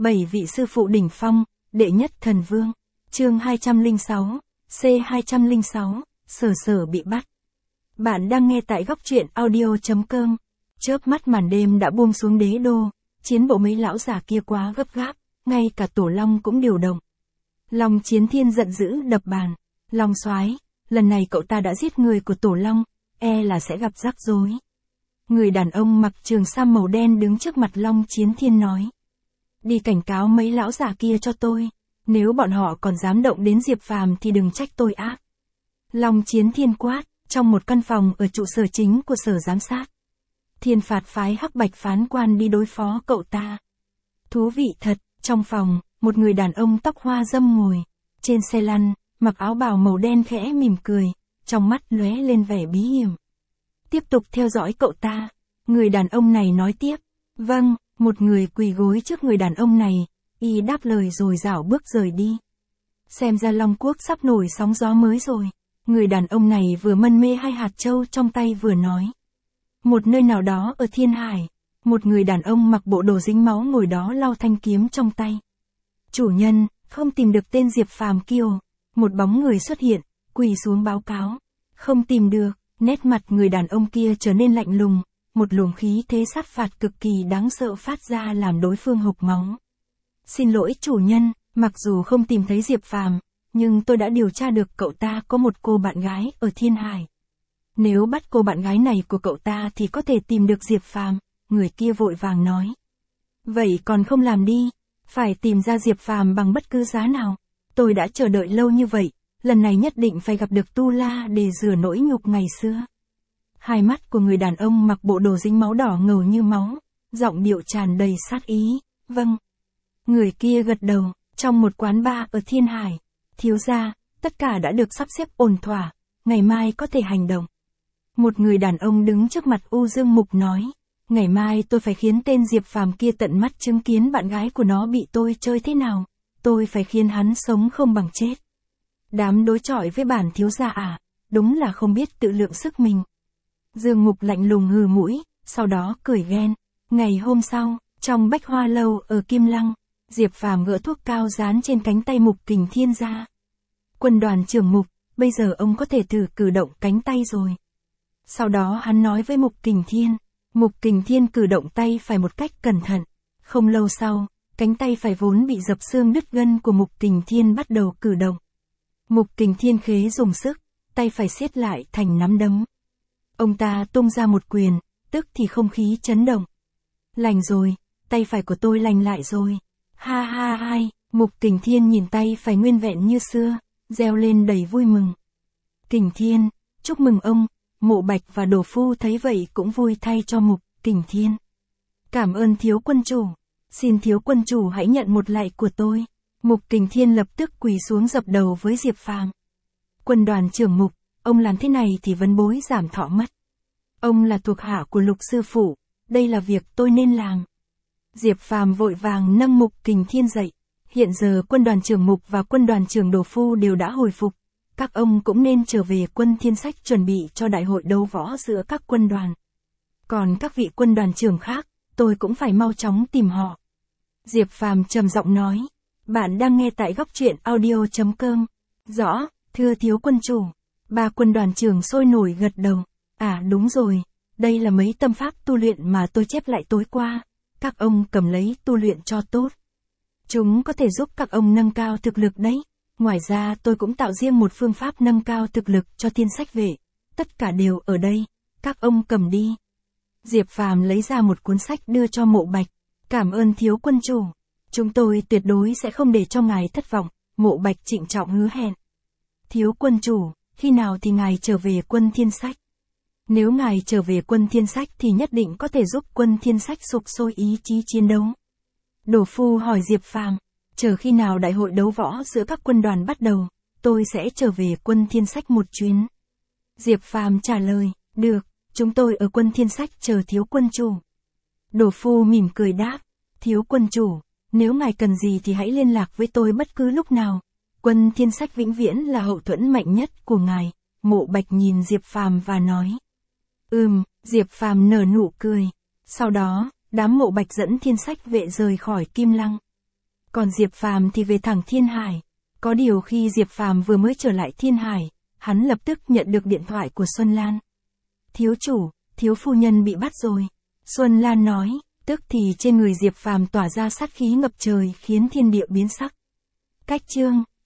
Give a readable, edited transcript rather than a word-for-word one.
7 vị sư phụ đỉnh phong, đệ nhất thần vương. Chương 206, C206, Sở bị bắt. Bạn đang nghe tại góc truyện audio.com. Chớp mắt màn đêm đã buông xuống đế đô, chiến bộ mấy lão già kia quá gấp gáp, ngay cả Tổ Long cũng điều động. Long Chiến Thiên giận dữ đập bàn. Long soái, lần này cậu ta đã giết người của Tổ Long, e là sẽ gặp rắc rối. Người đàn ông mặc trường sam màu đen đứng trước mặt Long Chiến Thiên nói. Đi cảnh cáo mấy lão già kia cho tôi, nếu bọn họ còn dám động đến Diệp Phàm thì đừng trách tôi ác. Long Chiến Thiên quát, trong một căn phòng ở trụ sở chính của sở giám sát. Thiên phạt phái Hắc Bạch phán quan đi đối phó cậu ta. Thú vị thật, trong phòng, một người đàn ông tóc hoa râm ngồi, trên xe lăn, mặc áo bào màu đen khẽ mỉm cười, trong mắt lóe lên vẻ bí hiểm. Tiếp tục theo dõi cậu ta, người đàn ông này nói tiếp. Vâng, một người quỳ gối trước người đàn ông này, y đáp lời rồi rảo bước rời đi. Xem ra Long Quốc sắp nổi sóng gió mới rồi. Người đàn ông này vừa mân mê hai hạt châu trong tay vừa nói. Một nơi nào đó ở Thiên Hải, một người đàn ông mặc bộ đồ dính máu ngồi đó lau thanh kiếm trong tay. Chủ nhân, không tìm được tên Diệp Phàm Kiều. Một bóng người xuất hiện, quỳ xuống báo cáo. Không tìm được, nét mặt người đàn ông kia trở nên lạnh lùng, một luồng khí thế sát phạt cực kỳ đáng sợ phát ra làm đối phương hộc máu. Xin lỗi chủ nhân, mặc dù không tìm thấy Diệp Phàm, nhưng tôi đã điều tra được cậu ta có một cô bạn gái ở Thiên Hải. Nếu bắt cô bạn gái này của cậu ta thì có thể tìm được Diệp Phàm, người kia vội vàng nói. Vậy còn không làm đi, phải tìm ra Diệp Phàm bằng bất cứ giá nào. Tôi đã chờ đợi lâu như vậy, lần này nhất định phải gặp được Tu La để rửa nỗi nhục ngày xưa. Hai mắt của người đàn ông mặc bộ đồ dính máu đỏ ngầu như máu, giọng điệu tràn đầy sát ý. Vâng. Người kia gật đầu, trong một quán bar ở Thiên Hải. Thiếu gia, tất cả đã được sắp xếp ổn thỏa, ngày mai có thể hành động. Một người đàn ông đứng trước mặt U Dương Mục nói, ngày mai tôi phải khiến tên Diệp Phàm kia tận mắt chứng kiến bạn gái của nó bị tôi chơi thế nào, tôi phải khiến hắn sống không bằng chết. Đám đối chọi với bản thiếu gia à, đúng là không biết tự lượng sức mình. Dương Mục lạnh lùng hừ mũi, sau đó cười ghen. Ngày hôm sau, trong Bách Hoa Lâu ở Kim Lăng, Diệp Phàm gỡ thuốc cao dán trên cánh tay Mục Kình Thiên ra. Quân đoàn trưởng Mục, bây giờ ông có thể thử cử động cánh tay rồi. Sau đó hắn nói với Mục Kình Thiên. Mục Kình Thiên cử động tay phải một cách cẩn thận. Không lâu sau, cánh tay phải vốn bị dập xương đứt gân của Mục Kình Thiên bắt đầu cử động. Mục Kình Thiên khế dùng sức, tay phải siết lại thành nắm đấm. Ông ta tung ra một quyền, tức thì không khí chấn động. Lành rồi, tay phải của tôi lành lại rồi. Ha ha hai, Mục Kình Thiên nhìn tay phải nguyên vẹn như xưa, reo lên đầy vui mừng. Kình Thiên, chúc mừng ông. Mộ Bạch và Đồ Phu thấy vậy cũng vui thay cho Mục Kình Thiên. Cảm ơn thiếu quân chủ. Xin thiếu quân chủ hãy nhận một lạy của tôi. Mục Kình Thiên lập tức quỳ xuống dập đầu với Diệp Phàm. Quân đoàn trưởng Mục, ông làm thế này thì vấn bối giảm thọ mất. Ông là thuộc hạ của Lục sư phụ, đây là việc tôi nên làm. Diệp Phàm vội vàng nâng Mục Kình Thiên dậy. Hiện giờ quân đoàn trưởng Mục và quân đoàn trưởng Đồ Phu đều đã hồi phục. Các ông cũng nên trở về Quân Thiên Sách chuẩn bị cho đại hội đấu võ giữa các quân đoàn. Còn các vị quân đoàn trưởng khác, tôi cũng phải mau chóng tìm họ. Diệp Phàm trầm giọng nói. Bạn đang nghe tại góc truyện audio.com. Rõ, thưa thiếu quân chủ. Ba quân đoàn trưởng sôi nổi gật đầu. À đúng rồi, đây là mấy tâm pháp tu luyện mà tôi chép lại tối qua. Các ông cầm lấy tu luyện cho tốt. Chúng có thể giúp các ông nâng cao thực lực đấy. Ngoài ra tôi cũng tạo riêng một phương pháp nâng cao thực lực cho Thiên Sách vệ. Tất cả đều ở đây, các ông cầm đi. Diệp Phàm lấy ra một cuốn sách đưa cho Mộ Bạch. Cảm ơn thiếu quân chủ. Chúng tôi tuyệt đối sẽ không để cho ngài thất vọng. Mộ Bạch trịnh trọng hứa hẹn. Thiếu quân chủ, khi nào thì ngài trở về Quân Thiên Sách? Nếu ngài trở về Quân Thiên Sách thì nhất định có thể giúp Quân Thiên Sách sục sôi ý chí chiến đấu. Đồ Phu hỏi Diệp Phàm. Chờ khi nào đại hội đấu võ giữa các quân đoàn bắt đầu, tôi sẽ trở về Quân Thiên Sách một chuyến. Diệp Phàm trả lời, được, chúng tôi ở Quân Thiên Sách chờ thiếu quân chủ. Đồ Phu mỉm cười đáp, thiếu quân chủ, nếu ngài cần gì thì hãy liên lạc với tôi bất cứ lúc nào. Quân Thiên Sách vĩnh viễn là hậu thuẫn mạnh nhất của ngài. Mộ Bạch nhìn Diệp Phàm và nói. Diệp Phàm nở nụ cười. Sau đó, đám Mộ Bạch dẫn Thiên Sách vệ rời khỏi Kim Lăng. Còn Diệp Phàm thì về thẳng Thiên Hải. Có điều khi Diệp Phàm vừa mới trở lại Thiên Hải, hắn lập tức nhận được điện thoại của Xuân Lan. Thiếu chủ, thiếu phu nhân bị bắt rồi. Xuân Lan nói, tức thì trên người Diệp Phàm tỏa ra sát khí ngập trời khiến thiên địa biến sắc. Cách chương